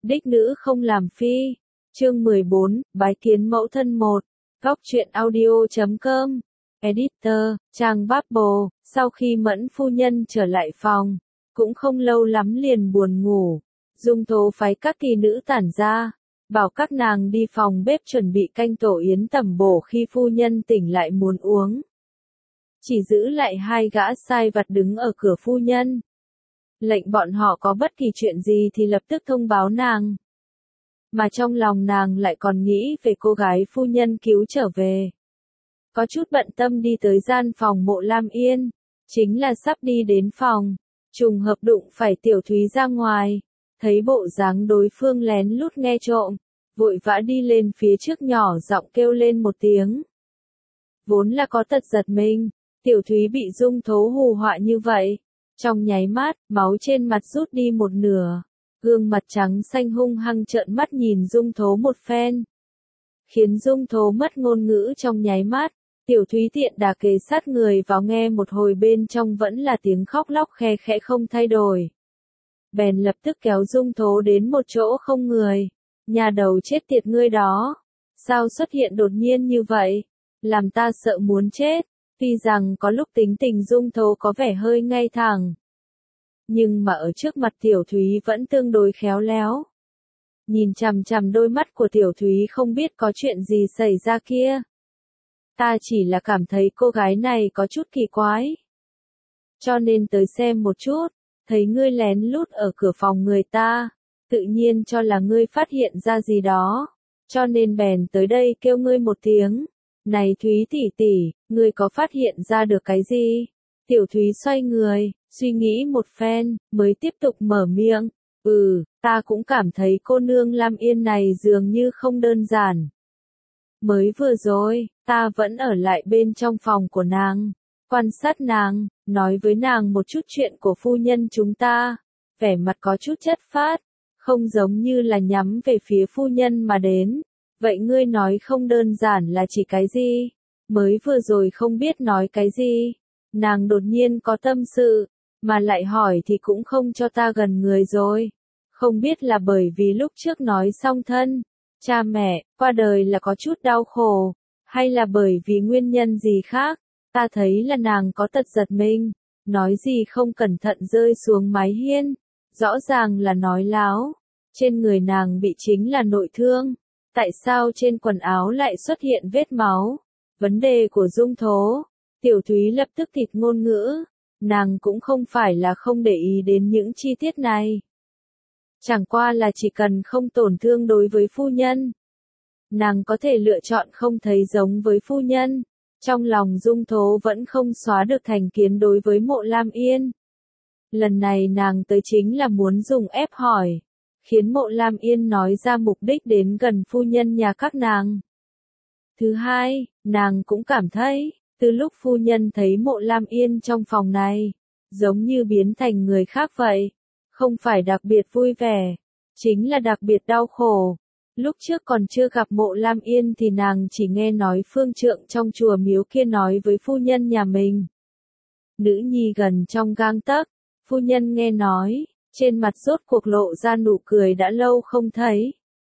Đích nữ không làm phi. Chương 14, bái kiến mẫu thân 1. Góc truyện audio.com. Editor, trang Bubble. Sau khi Mẫn phu nhân trở lại phòng, cũng không lâu lắm liền buồn ngủ. Dung Tố phái các tỷ nữ tản ra, bảo các nàng đi phòng bếp chuẩn bị canh tổ yến tẩm bổ khi phu nhân tỉnh lại muốn uống. Chỉ giữ lại 2 gã sai vặt đứng ở cửa phu nhân. Lệnh bọn họ có bất kỳ chuyện gì thì lập tức thông báo nàng. Mà trong lòng nàng lại còn nghĩ về cô gái phu nhân cứu trở về. Có chút bận tâm đi tới gian phòng Mộ Lam Yên. Chính là sắp đi đến phòng, trùng hợp đụng phải Tiểu Thúy ra ngoài. Thấy bộ dáng đối phương lén lút nghe trộm, vội vã đi lên phía trước nhỏ giọng kêu lên một tiếng. Vốn là có tật giật mình, Tiểu Thúy bị Dung Tố hù họa như vậy. Trong nháy mắt, máu trên mặt rút đi một nửa. Gương mặt trắng xanh hung hăng trợn mắt nhìn Dung Tố một phen. Khiến Dung Tố mất ngôn ngữ trong nháy mắt. Tiểu Thúy tiện đà kề sát người vào nghe một hồi bên trong vẫn là tiếng khóc lóc khe khẽ không thay đổi. Bèn lập tức kéo Dung Tố đến một chỗ không người. Nhà đầu chết tiệt ngươi đó. Sao xuất hiện đột nhiên như vậy? Làm ta sợ muốn chết. Tuy rằng có lúc tính tình Dung Tố có vẻ hơi ngay thẳng. Nhưng mà ở trước mặt Tiểu Thúy vẫn tương đối khéo léo. Nhìn chằm chằm đôi mắt của Tiểu Thúy không biết có chuyện gì xảy ra kia. Ta chỉ là cảm thấy cô gái này có chút kỳ quái. Cho nên tới xem một chút, thấy ngươi lén lút ở cửa phòng người ta, tự nhiên cho là ngươi phát hiện ra gì đó. Cho nên bèn tới đây kêu ngươi một tiếng. Này Thúy tỷ tỷ, ngươi có phát hiện ra được cái gì? Tiểu Thúy xoay người, suy nghĩ một phen, mới tiếp tục mở miệng. Ta cũng cảm thấy cô nương Lam Yên này dường như không đơn giản. Mới vừa rồi, ta vẫn ở lại bên trong phòng của nàng, quan sát nàng, nói với nàng một chút chuyện của phu nhân chúng ta. Vẻ mặt có chút chất phác, không giống như là nhắm về phía phu nhân mà đến. Vậy ngươi nói không đơn giản là chỉ cái gì? Mới vừa rồi không biết nói cái gì. Nàng đột nhiên có tâm sự, mà lại hỏi thì cũng không cho ta gần người rồi. Không biết là bởi vì lúc trước nói song thân, cha mẹ, qua đời là có chút đau khổ, hay là bởi vì nguyên nhân gì khác. Ta thấy là nàng có tật giật mình, nói gì không cẩn thận rơi xuống mái hiên. Rõ ràng là nói láo, trên người nàng bị chính là nội thương. Tại sao trên quần áo lại xuất hiện vết máu? Vấn đề của Dung Tố. Tiểu Thúy lập tức thịt ngôn ngữ. Nàng cũng không phải là không để ý đến những chi tiết này. Chẳng qua là chỉ cần không tổn thương đối với phu nhân. Nàng có thể lựa chọn không thấy giống với phu nhân. Trong lòng Dung Tố vẫn không xóa được thành kiến đối với Mộ Lam Yên. Lần này nàng tới chính là muốn dùng ép hỏi. Khiến Mộ Lam Yên nói ra mục đích đến gần phu nhân nhà các nàng. Thứ hai, nàng cũng cảm thấy, từ lúc phu nhân thấy Mộ Lam Yên trong phòng này, giống như biến thành người khác vậy. Không phải đặc biệt vui vẻ, chính là đặc biệt đau khổ. Lúc trước còn chưa gặp Mộ Lam Yên thì nàng chỉ nghe nói phương trượng trong chùa miếu kia nói với phu nhân nhà mình. Nữ nhi gần trong gang tấc, phu nhân nghe nói. Trên mặt rốt cuộc lộ ra nụ cười đã lâu không thấy.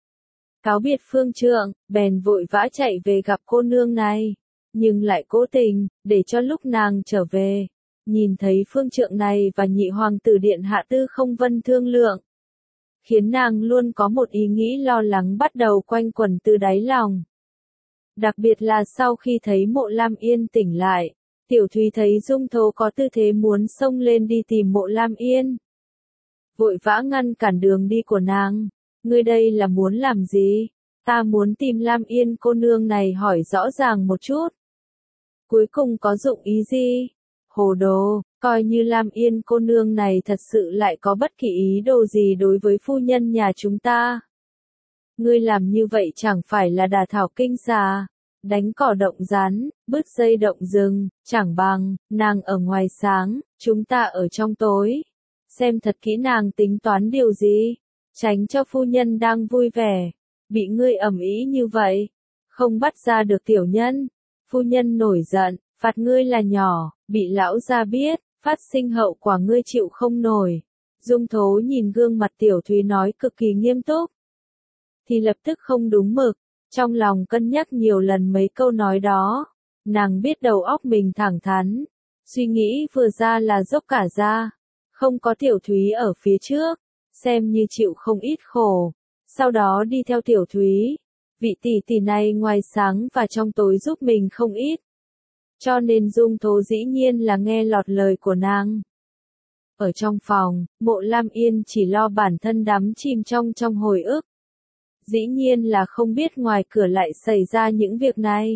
Cáo biệt phương trượng, bèn vội vã chạy về gặp cô nương này. Nhưng lại cố tình, để cho lúc nàng trở về. Nhìn thấy phương trượng này và nhị hoàng tử điện hạ Tư Không Vân thương lượng. Khiến nàng luôn có một ý nghĩ lo lắng bắt đầu quanh quẩn từ đáy lòng. Đặc biệt là sau khi thấy Mộ Lam Yên tỉnh lại. Tiểu Thúy thấy Dung Tố có tư thế muốn xông lên đi tìm Mộ Lam Yên. Vội vã ngăn cản đường đi của nàng. Ngươi đây là muốn làm gì? Ta muốn tìm Lam Yên cô nương này hỏi rõ ràng một chút. Cuối cùng có dụng ý gì? Hồ đồ, coi như Lam Yên cô nương này thật sự lại có bất kỳ ý đồ gì đối với phu nhân nhà chúng ta. Ngươi làm như vậy chẳng phải là đả thảo kinh xà, đánh cỏ động rắn, bứt dây động rừng, chẳng bằng, nàng ở ngoài sáng, chúng ta ở trong tối. Xem thật kỹ nàng tính toán điều gì, tránh cho phu nhân đang vui vẻ, bị ngươi ầm ĩ như vậy, không bắt ra được tiểu nhân, phu nhân nổi giận, phạt ngươi là nhỏ, bị lão gia biết, phát sinh hậu quả ngươi chịu không nổi. Dung Thố nhìn gương mặt Tiểu Thúy nói cực kỳ nghiêm túc. Thì lập tức không đúng mực, trong lòng cân nhắc nhiều lần mấy câu nói đó. Nàng biết đầu óc mình thẳng thắn, suy nghĩ vừa ra là dốc cả ra. Không có Tiểu Thúy ở phía trước, xem như chịu không ít khổ. Sau đó đi theo Tiểu Thúy, vị tỷ tỷ này ngoài sáng và trong tối giúp mình không ít. Cho nên Dung Thố dĩ nhiên là nghe lọt lời của nàng. Ở trong phòng, Mộ Lam Yên chỉ lo bản thân đắm chìm trong hồi ức. Dĩ nhiên là không biết ngoài cửa lại xảy ra những việc này.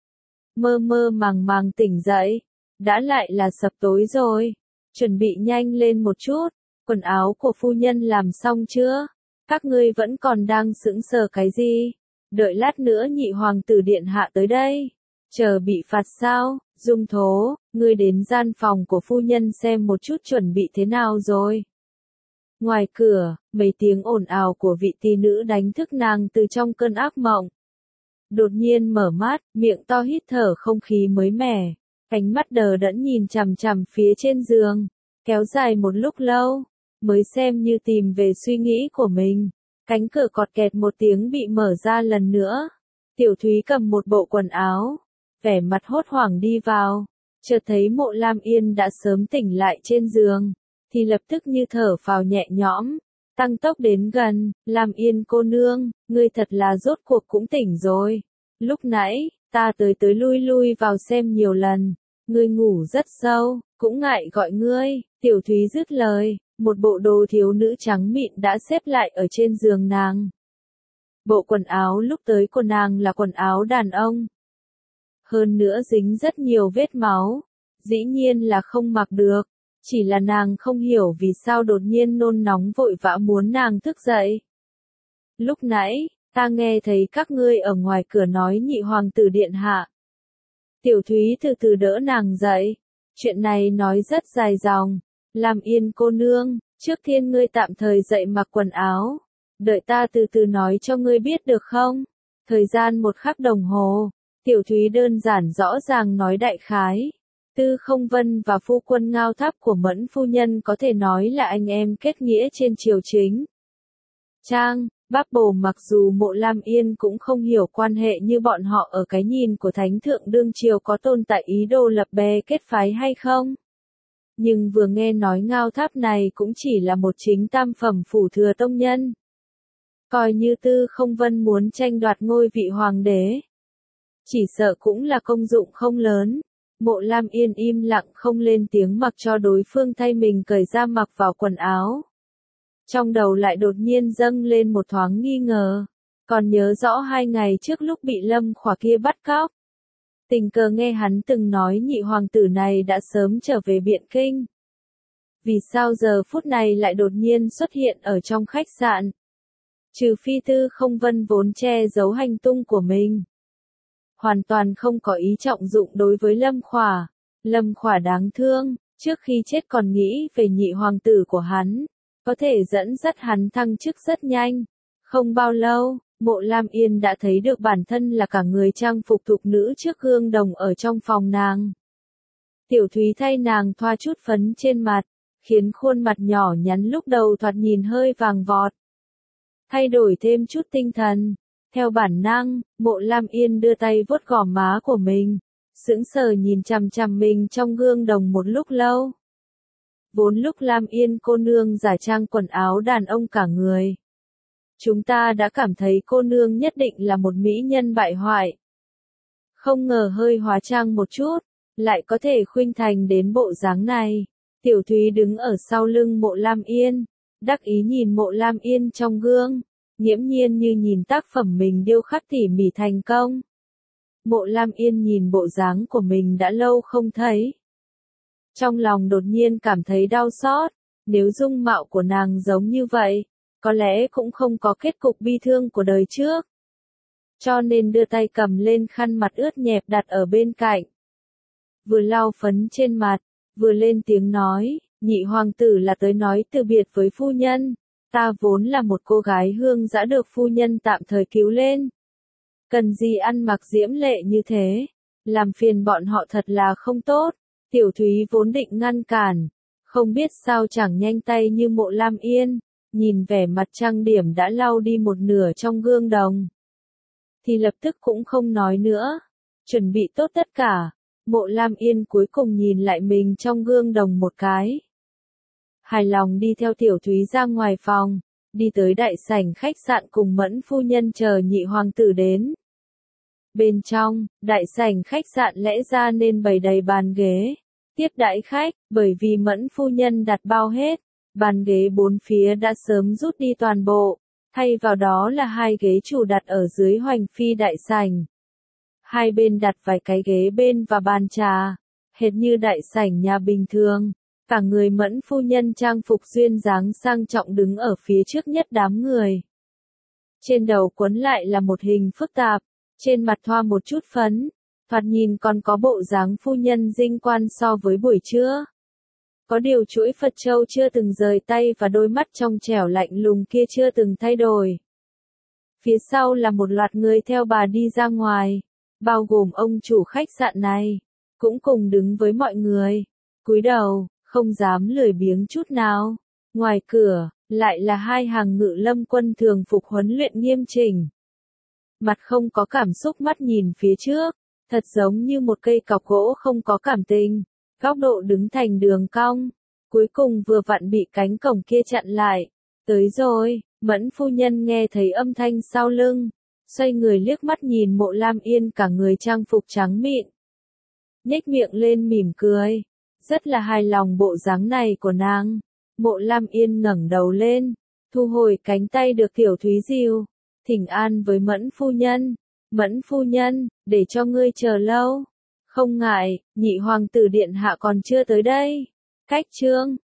Mơ mơ màng màng tỉnh dậy, đã lại là sập tối rồi. Chuẩn bị nhanh lên một chút, quần áo của phu nhân làm xong chưa? Các ngươi vẫn còn đang sững sờ cái gì? Đợi lát nữa nhị hoàng tử điện hạ tới đây. Chờ bị phạt sao? Dung Thố, ngươi đến gian phòng của phu nhân xem một chút chuẩn bị thế nào rồi. Ngoài cửa, mấy tiếng ồn ào của vị tỷ nữ đánh thức nàng từ trong cơn ác mộng. Đột nhiên mở mắt, miệng to hít thở không khí mới mẻ, ánh mắt đờ đẫn nhìn chằm chằm phía trên giường, kéo dài một lúc lâu, mới xem như tìm về suy nghĩ của mình. Cánh cửa cọt kẹt một tiếng bị mở ra lần nữa. Tiểu Thúy cầm một bộ quần áo, vẻ mặt hốt hoảng đi vào, chợt thấy Mộ Lam Yên đã sớm tỉnh lại trên giường, thì lập tức như thở phào nhẹ nhõm, tăng tốc đến gần. Lam Yên cô nương, ngươi thật là rốt cuộc cũng tỉnh rồi. Lúc nãy, ta tới lui vào xem nhiều lần, ngươi ngủ rất sâu, cũng ngại gọi ngươi. Tiểu Thúy dứt lời, một bộ đồ thiếu nữ trắng mịn đã xếp lại ở trên giường nàng. Bộ quần áo lúc tới của nàng là quần áo đàn ông. Hơn nữa dính rất nhiều vết máu, dĩ nhiên là không mặc được. Chỉ là nàng không hiểu vì sao đột nhiên nôn nóng vội vã muốn nàng thức dậy. Lúc nãy, ta nghe thấy các ngươi ở ngoài cửa nói nhị hoàng tử điện hạ. Tiểu Thúy từ từ đỡ nàng dậy. Chuyện này nói rất dài dòng. Lam Yên cô nương, trước tiên ngươi tạm thời dậy mặc quần áo. Đợi ta từ từ nói cho ngươi biết được không? Thời gian 1 khắc đồng hồ. Tiểu Thúy đơn giản rõ ràng nói đại khái. Tư Không Vân và phu quân Ngao Tháp của Mẫn phu nhân có thể nói là anh em kết nghĩa trên triều chính. Bác mặc dù Mộ Lam Yên cũng không hiểu quan hệ như bọn họ ở cái nhìn của thánh thượng đương triều có tồn tại ý đồ lập bè kết phái hay không. Nhưng vừa nghe nói Ngao Tháp này cũng chỉ là một chính tam phẩm phủ thừa tông nhân. Coi như Tư Không Vân muốn tranh đoạt ngôi vị hoàng đế. Chỉ sợ cũng là công dụng không lớn. Mộ Lam Yên im lặng không lên tiếng mặc cho đối phương thay mình cởi ra mặc vào quần áo. Trong đầu lại đột nhiên dâng lên một thoáng nghi ngờ. Còn nhớ rõ 2 ngày trước lúc bị Lâm Khỏa kia bắt cóc. Tình cờ nghe hắn từng nói nhị hoàng tử này đã sớm trở về Biện Kinh. Vì sao giờ phút này lại đột nhiên xuất hiện ở trong khách sạn? Trừ phi Tư Không Vân vốn che giấu hành tung của mình. Hoàn toàn không có ý trọng dụng đối với Lâm Khỏa. Lâm Khỏa đáng thương, trước khi chết còn nghĩ về nhị hoàng tử của hắn. Có thể dẫn dắt hắn thăng chức rất nhanh. Không bao lâu, Mộ Lam Yên đã thấy được bản thân là cả người trang phục thục nữ trước gương đồng ở trong phòng nàng. Tiểu Thúy thay nàng thoa chút phấn trên mặt, khiến khuôn mặt nhỏ nhắn lúc đầu thoạt nhìn hơi vàng vọt. Thay đổi thêm chút tinh thần. Theo bản năng, Mộ Lam Yên đưa tay vuốt gò má của mình, sững sờ nhìn chằm chằm mình trong gương đồng một lúc lâu. Vốn lúc Lam Yên cô nương giả trang quần áo đàn ông cả người. Chúng ta đã cảm thấy cô nương nhất định là một mỹ nhân bại hoại. Không ngờ hơi hóa trang một chút, lại có thể khuynh thành đến bộ dáng này. Tiểu Thúy đứng ở sau lưng Mộ Lam Yên, đắc ý nhìn Mộ Lam Yên trong gương, nghiễm nhiên như nhìn tác phẩm mình điêu khắc tỉ mỉ thành công. Mộ Lam Yên nhìn bộ dáng của mình đã lâu không thấy. Trong lòng đột nhiên cảm thấy đau xót, nếu dung mạo của nàng giống như vậy, có lẽ cũng không có kết cục bi thương của đời trước. Cho nên đưa tay cầm lên khăn mặt ướt nhẹp đặt ở bên cạnh. Vừa lau phấn trên mặt, vừa lên tiếng nói, nhị hoàng tử là tới nói từ biệt với phu nhân. Ta vốn là một cô gái hương dã được phu nhân tạm thời cứu lên. Cần gì ăn mặc diễm lệ như thế, làm phiền bọn họ thật là không tốt. Tiểu Thúy vốn định ngăn cản, Không biết sao chẳng nhanh tay như Mộ Lam Yên, nhìn vẻ mặt trang điểm đã lau đi một nửa trong gương đồng. Thì lập tức cũng không nói nữa, chuẩn bị tốt tất cả, Mộ Lam Yên cuối cùng nhìn lại mình trong gương đồng một cái. Hài lòng đi theo Tiểu Thúy ra ngoài phòng, đi tới đại sảnh khách sạn cùng Mẫn phu nhân chờ nhị hoàng tử đến. Bên trong, đại sảnh khách sạn lẽ ra nên bày đầy bàn ghế, tiếp đãi khách, bởi vì Mẫn phu nhân đặt bao hết, bàn ghế bốn phía đã sớm rút đi toàn bộ, thay vào đó là 2 ghế chủ đặt ở dưới hoành phi đại sảnh. Hai bên đặt vài cái ghế bên và bàn trà, hệt như đại sảnh nhà bình thường. Cả người Mẫn phu nhân trang phục duyên dáng sang trọng đứng ở phía trước nhất đám người. Trên đầu quấn lại là một hình phức tạp, trên mặt thoa một chút phấn, thoạt nhìn còn có bộ dáng phu nhân dinh quan so với buổi trưa. Có điều chuỗi Phật châu chưa từng rời tay và đôi mắt trong trẻo lạnh lùng kia chưa từng thay đổi. Phía sau là một loạt người theo bà đi ra ngoài, bao gồm ông chủ khách sạn này, cũng cùng đứng với mọi người, cúi đầu, không dám lười biếng chút nào. Ngoài cửa, lại là 2 hàng ngự lâm quân thường phục huấn luyện nghiêm chỉnh. Mặt không có cảm xúc, mắt nhìn phía trước, thật giống như một cây cọc gỗ không có cảm tình, góc độ đứng thành đường cong, cuối cùng vừa vặn bị cánh cổng kia chặn lại. Tới rồi, Mẫn phu nhân nghe thấy âm thanh sau lưng, xoay người liếc mắt nhìn Mộ Lam Yên cả người trang phục trắng mịn. Nhếch miệng lên mỉm cười, rất là hài lòng bộ dáng này của nàng. Mộ Lam Yên ngẩng đầu lên, thu hồi cánh tay được Tiểu Thúy dìu, thỉnh an với Mẫn phu nhân. Mẫn phu nhân, để cho ngươi chờ lâu. Không ngại, nhị hoàng tử điện hạ còn chưa tới đây. Cách trương,